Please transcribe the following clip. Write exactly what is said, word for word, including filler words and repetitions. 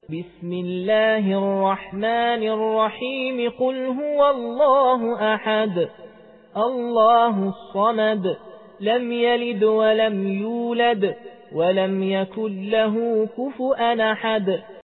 بسم الله الرحمن الرحيم قل هو الله أحد الله الصمد لم يلد ولم يولد ولم يكن له كفؤا أحد